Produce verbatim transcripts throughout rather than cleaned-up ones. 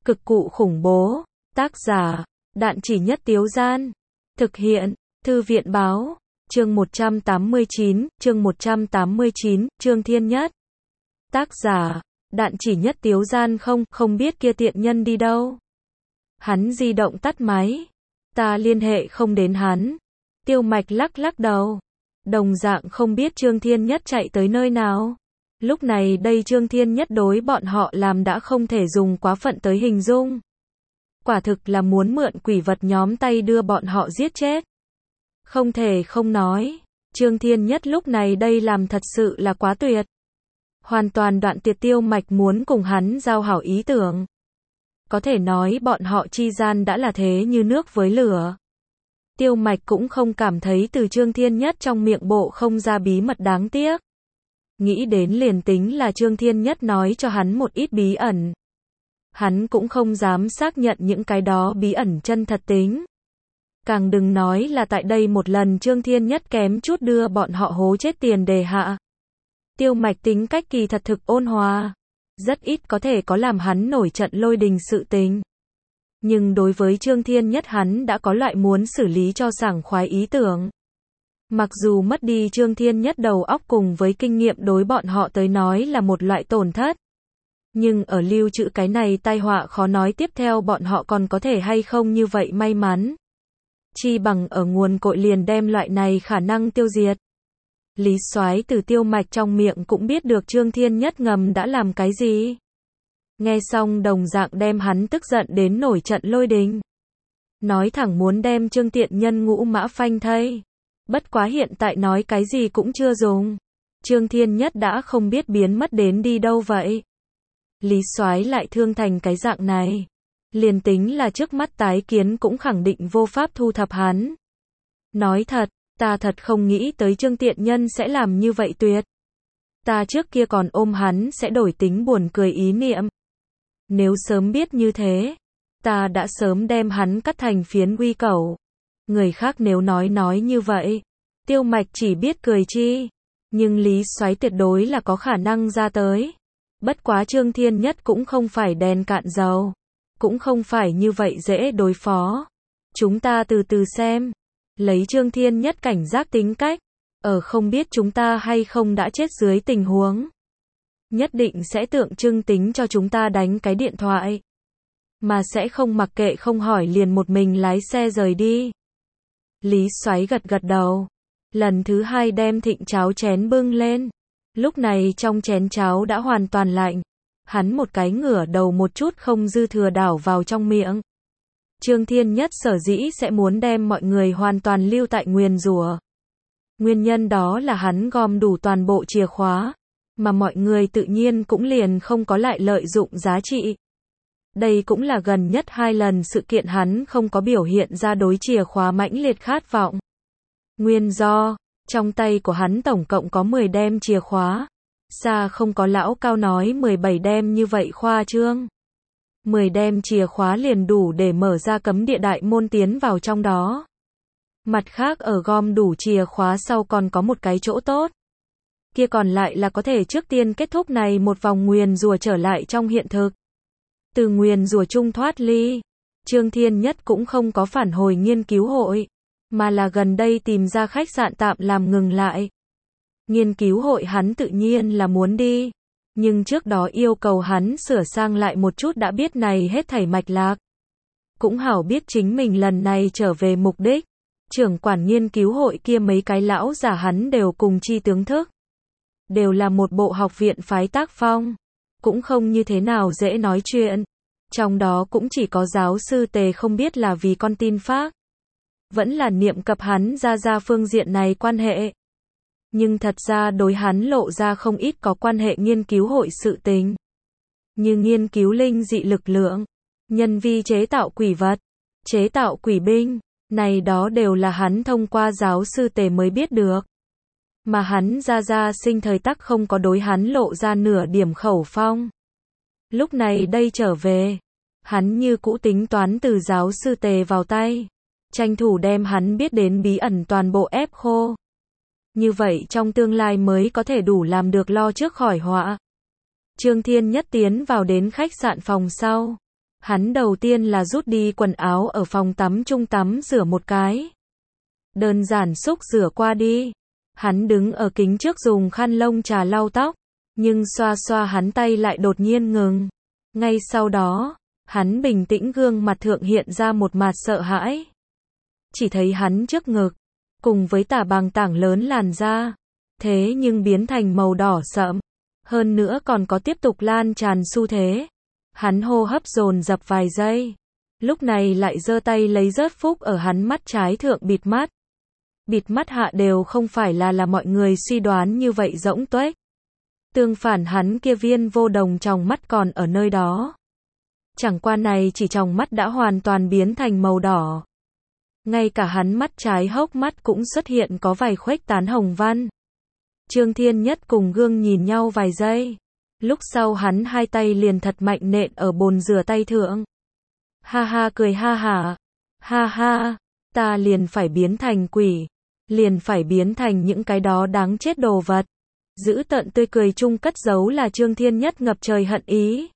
Cực cụ khủng bố. Tác giả, Đạn Chỉ Nhất Tiếu Gian. Thực hiện, Thư viện Báo. Chương một trăm tám mươi chín, chương một trăm tám mươi chín, Trương Thiên Nhất. Tác giả, Đạn Chỉ Nhất Tiếu Gian. Không, không biết kia tiện nhân đi đâu. Hắn di động tắt máy. Ta liên hệ không đến hắn. Tiêu Mạch lắc lắc đầu. Đồng dạng không biết Trương Thiên Nhất chạy tới nơi nào. Lúc này đây Trương Thiên Nhất đối bọn họ làm đã không thể dùng quá phận tới hình dung. Quả thực là muốn mượn quỷ vật nhóm tay đưa bọn họ giết chết. Không thể không nói, Trương Thiên Nhất lúc này đây làm thật sự là quá tuyệt. Hoàn toàn đoạn tuyệt Tiêu Mạch muốn cùng hắn giao hảo ý tưởng. Có thể nói bọn họ chi gian đã là thế như nước với lửa. Tiêu Mạch cũng không cảm thấy từ Trương Thiên Nhất trong miệng bộ không ra bí mật đáng tiếc. Nghĩ đến liền tính là Trương Thiên Nhất nói cho hắn một ít bí ẩn. Hắn cũng không dám xác nhận những cái đó bí ẩn chân thật tính. Càng đừng nói là tại đây một lần Trương Thiên Nhất kém chút đưa bọn họ hố chết tiền đề hạ. Tiêu Mạch tính cách kỳ thật thực ôn hòa. Rất ít có thể có làm hắn nổi trận lôi đình sự tình. Nhưng đối với Trương Thiên Nhất hắn đã có loại muốn xử lý cho sảng khoái ý tưởng. Mặc dù mất đi Trương Thiên Nhất đầu óc cùng với kinh nghiệm đối bọn họ tới nói là một loại tổn thất. Nhưng ở lưu trữ cái này tai họa khó nói tiếp theo bọn họ còn có thể hay không như vậy may mắn. Chi bằng ở nguồn cội liền đem loại này khả năng tiêu diệt. Lý Soái từ Tiêu Mạch trong miệng cũng biết được Trương Thiên Nhất ngầm đã làm cái gì. Nghe xong đồng dạng đem hắn tức giận đến nổi trận lôi đình. Nói thẳng muốn đem Trương Tiện Nhân ngũ mã phanh thây. Bất quá hiện tại nói cái gì cũng chưa dùng. Trương Thiên Nhất đã không biết biến mất đến đi đâu vậy. Lý Soái lại thương thành cái dạng này. Liền tính là trước mắt tái kiến cũng khẳng định vô pháp thu thập hắn. Nói thật, ta thật không nghĩ tới Trương Tiện Nhân sẽ làm như vậy tuyệt. Ta trước kia còn ôm hắn sẽ đổi tính buồn cười ý niệm. Nếu sớm biết như thế, ta đã sớm đem hắn cắt thành phiến quy cẩu. Người khác nếu nói nói như vậy, Tiêu Mạch chỉ biết cười chi. Nhưng Lý Soái tuyệt đối là có khả năng ra tới. Bất quá Trương Thiên Nhất cũng không phải đèn cạn dầu. Cũng không phải như vậy dễ đối phó. Chúng ta từ từ xem. Lấy Trương Thiên Nhất cảnh giác tính cách. Ở không biết chúng ta hay không đã chết dưới tình huống. Nhất định sẽ tượng trưng tính cho chúng ta đánh cái điện thoại. Mà sẽ không mặc kệ không hỏi liền một mình lái xe rời đi. Lý Soái gật gật đầu. Lần thứ hai đem thịnh cháo chén bưng lên. Lúc này trong chén cháo đã hoàn toàn lạnh. Hắn một cái ngửa đầu một chút không dư thừa đảo vào trong miệng. Trương Thiên Nhất sở dĩ sẽ muốn đem mọi người hoàn toàn lưu tại nguyền rủa. Nguyên nhân đó là hắn gom đủ toàn bộ chìa khóa. Mà mọi người tự nhiên cũng liền không có lại lợi dụng giá trị. Đây cũng là gần nhất hai lần sự kiện hắn không có biểu hiện ra đối chìa khóa mãnh liệt khát vọng. Nguyên do, trong tay của hắn tổng cộng có mười đem chìa khóa. Xa không có lão cao nói mười bảy đem như vậy khoa trương. mười đem chìa khóa liền đủ để mở ra cấm địa đại môn tiến vào trong đó. Mặt khác ở gom đủ chìa khóa sau còn có một cái chỗ tốt. Kia còn lại là có thể trước tiên kết thúc này một vòng nguyền rủa trở lại trong hiện thực. Từ nguyền rủa chung thoát ly, Trương Thiên Nhất cũng không có phản hồi nghiên cứu hội, mà là gần đây tìm ra khách sạn tạm làm ngừng lại. Nghiên cứu hội hắn tự nhiên là muốn đi, nhưng trước đó yêu cầu hắn sửa sang lại một chút đã biết này hết thảy mạch lạc. Cũng hảo biết chính mình lần này trở về mục đích. Trưởng quản nghiên cứu hội kia mấy cái lão giả hắn đều cùng chi tướng thức. Đều là một bộ học viện phái tác phong. Cũng không như thế nào dễ nói chuyện. Trong đó cũng chỉ có giáo sư Tề không biết là vì con tin phác. Vẫn là niệm cập hắn ra ra phương diện này quan hệ. Nhưng thật ra đối hắn lộ ra không ít có quan hệ nghiên cứu hội sự tình. Như nghiên cứu linh dị lực lượng, nhân vi chế tạo quỷ vật, chế tạo quỷ binh, này đó đều là hắn thông qua giáo sư Tề mới biết được. Mà hắn ra ra sinh thời tắc không có đối hắn lộ ra nửa điểm khẩu phong. Lúc này đây trở về, hắn như cũ tính toán từ giáo sư Tề vào tay, tranh thủ đem hắn biết đến bí ẩn toàn bộ ép khô. Như vậy trong tương lai mới có thể đủ làm được lo trước khỏi họa. Trương Thiên Nhất tiến vào đến khách sạn phòng sau. Hắn đầu tiên là rút đi quần áo ở phòng tắm chung tắm rửa một cái. Đơn giản xúc rửa qua đi. Hắn đứng ở kính trước dùng khăn lông trà lau tóc, nhưng xoa xoa hắn tay lại đột nhiên ngừng. Ngay sau đó, hắn bình tĩnh gương mặt thượng hiện ra một mặt sợ hãi. Chỉ thấy hắn trước ngực, cùng với tả bằng tảng lớn làn da, thế nhưng biến thành màu đỏ sậm, hơn nữa còn có tiếp tục lan tràn xu thế. Hắn hô hấp dồn dập vài giây, lúc này lại giơ tay lấy rớt phúc ở hắn mắt trái thượng bịt mắt. Bịt mắt hạ đều không phải là là mọi người suy đoán như vậy rỗng tuếch. Tương phản hắn kia viên vô đồng tròng mắt còn ở nơi đó. Chẳng qua này chỉ tròng mắt đã hoàn toàn biến thành màu đỏ. Ngay cả hắn mắt trái hốc mắt cũng xuất hiện có vài khuếch tán hồng văn. Trương Thiên Nhất cùng gương nhìn nhau vài giây. Lúc sau hắn hai tay liền thật mạnh nện ở bồn rửa tay thượng. Ha ha cười ha hả. Ha ha, ta liền phải biến thành quỷ. Liền phải biến thành những cái đó đáng chết đồ vật. Giữ tợn tươi cười chung cất giấu là Trương Thiên Nhất ngập trời hận ý.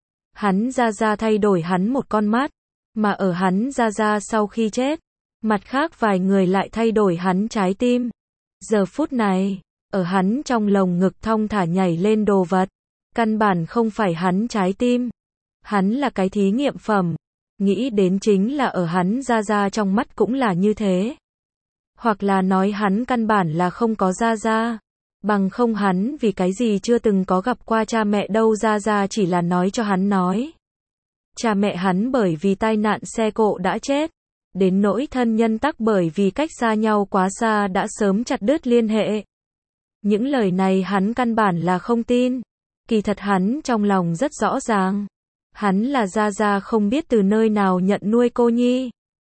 Hắn ra ra thay đổi hắn một con mắt. Mà ở hắn ra ra sau khi chết, mặt khác vài người lại thay đổi hắn trái tim. Giờ phút này, ở hắn trong lồng ngực thong thả nhảy lên đồ vật. Căn bản không phải hắn trái tim. Hắn là cái thí nghiệm phẩm. Nghĩ đến chính là ở hắn ra ra trong mắt cũng là như thế. Hoặc là nói hắn căn bản là không có ra ra. Bằng không hắn vì cái gì chưa từng có gặp qua cha mẹ đâu, ra ra chỉ là nói cho hắn nói. Cha mẹ hắn bởi vì tai nạn xe cộ đã chết. Đến nỗi thân nhân tắc bởi vì cách xa nhau quá xa đã sớm chặt đứt liên hệ. Những lời này hắn căn bản là không tin. Kỳ thật hắn trong lòng rất rõ ràng. Hắn là ra ra không biết từ nơi nào nhận nuôi cô nhi.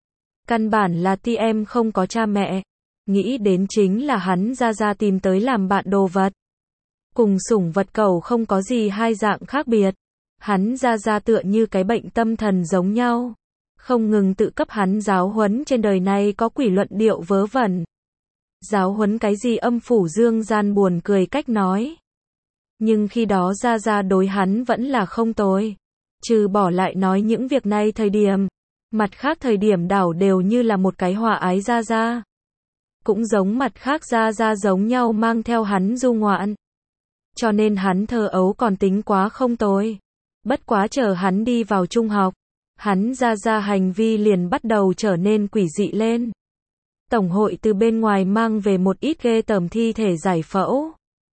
Căn bản là ti em không có cha mẹ. Nghĩ đến chính là hắn ra ra tìm tới làm bạn đồ vật. Cùng sủng vật cẩu không có gì hai dạng khác biệt. Hắn ra ra tựa như cái bệnh tâm thần giống nhau. Không ngừng tự cấp hắn giáo huấn trên đời này có quỷ luận điệu vớ vẩn. Giáo huấn cái gì âm phủ dương gian buồn cười cách nói. Nhưng khi đó ra ra đối hắn vẫn là không tồi. Trừ bỏ lại nói những việc này thời điểm. Mặt khác thời điểm đảo đều như là một cái hòa ái ra ra. Cũng giống mặt khác ra ra giống nhau mang theo hắn du ngoạn. Cho nên hắn thơ ấu còn tính quá không tồi. Bất quá chờ hắn đi vào trung học. Hắn ra ra hành vi liền bắt đầu trở nên quỷ dị lên. Tổng hội từ bên ngoài mang về một ít ghê tởm thi thể giải phẫu.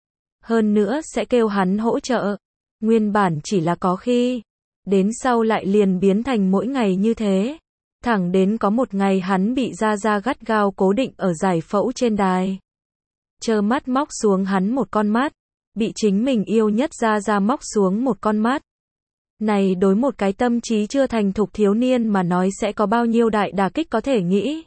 Hơn nữa sẽ kêu hắn hỗ trợ. Nguyên bản chỉ là có khi. Đến sau lại liền biến thành mỗi ngày như thế. Thẳng đến có một ngày hắn bị ra ra gắt gao cố định ở giải phẫu trên đài. Trơ mắt móc xuống hắn một con mắt. Bị chính mình yêu nhất ra ra móc xuống một con mắt. Này đối một cái tâm trí chưa thành thục thiếu niên mà nói sẽ có bao nhiêu đại đả kích có thể nghĩ.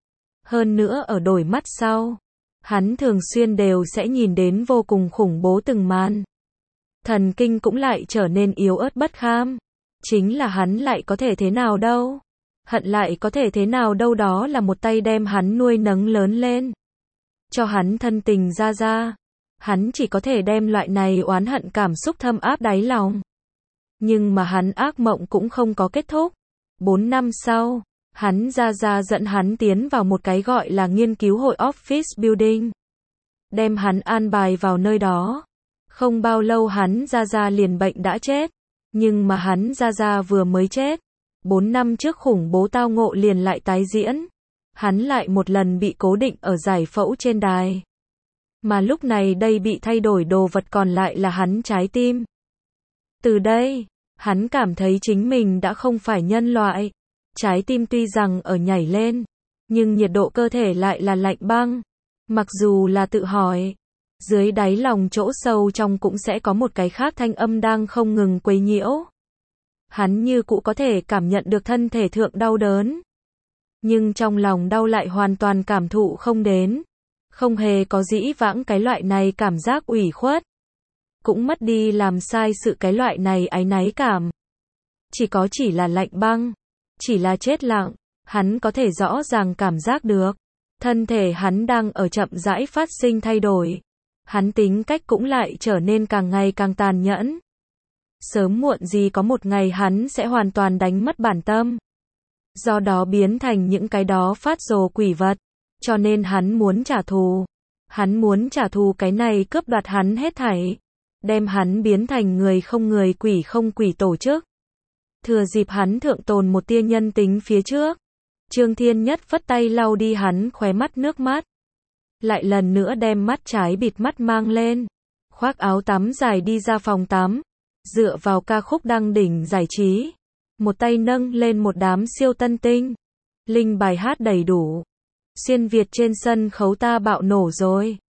Hơn nữa ở đổi mắt sau. Hắn thường xuyên đều sẽ nhìn đến vô cùng khủng bố từng màn. Thần kinh cũng lại trở nên yếu ớt bất kham. Chính là hắn lại có thể thế nào đâu. Hận lại có thể thế nào đâu, đó là một tay đem hắn nuôi nấng lớn lên. Cho hắn thân tình ra ra. Hắn chỉ có thể đem loại này oán hận cảm xúc thâm áp đáy lòng. Nhưng mà hắn ác mộng cũng không có kết thúc. Bốn năm sau, hắn ra ra dẫn hắn tiến vào một cái gọi là nghiên cứu hội office building. Đem hắn an bài vào nơi đó. Không bao lâu hắn ra ra liền bệnh đã chết. Nhưng mà hắn ra ra vừa mới chết. Bốn năm trước khủng bố tao ngộ liền lại tái diễn. Hắn lại một lần bị cố định ở giải phẫu trên đài. Mà lúc này đây bị thay đổi đồ vật còn lại là hắn trái tim. Từ đây, hắn cảm thấy chính mình đã không phải nhân loại. Trái tim tuy rằng ở nhảy lên, nhưng nhiệt độ cơ thể lại là lạnh băng. Mặc dù là tự hỏi, dưới đáy lòng chỗ sâu trong cũng sẽ có một cái khác thanh âm đang không ngừng quấy nhiễu. Hắn như cũ có thể cảm nhận được thân thể thượng đau đớn. Nhưng trong lòng đau lại hoàn toàn cảm thụ không đến. Không hề có dĩ vãng cái loại này cảm giác ủy khuất. Cũng mất đi làm sai sự cái loại này áy náy cảm. Chỉ có chỉ là lạnh băng. Chỉ là chết lặng. Hắn có thể rõ ràng cảm giác được. Thân thể hắn đang ở chậm rãi phát sinh thay đổi. Hắn tính cách cũng lại trở nên càng ngày càng tàn nhẫn. Sớm muộn gì có một ngày hắn sẽ hoàn toàn đánh mất bản tâm. Do đó biến thành những cái đó phát rồ quỷ vật. Cho nên hắn muốn trả thù. Hắn muốn trả thù cái này cướp đoạt hắn hết thảy. Đem hắn biến thành người không người quỷ không quỷ tổ chức. Thừa dịp hắn thượng tồn một tia nhân tính phía trước. Trương Thiên Nhất phất tay lau đi hắn khóe mắt nước mắt. Lại lần nữa đem mắt trái bịt mắt mang lên. Khoác áo tắm dài đi ra phòng tắm. Dựa vào ca khúc đăng đỉnh giải trí. Một tay nâng lên một đám siêu tân tinh. Linh bài hát đầy đủ. Xuyên Việt trên sân khấu ta bạo nổ rồi.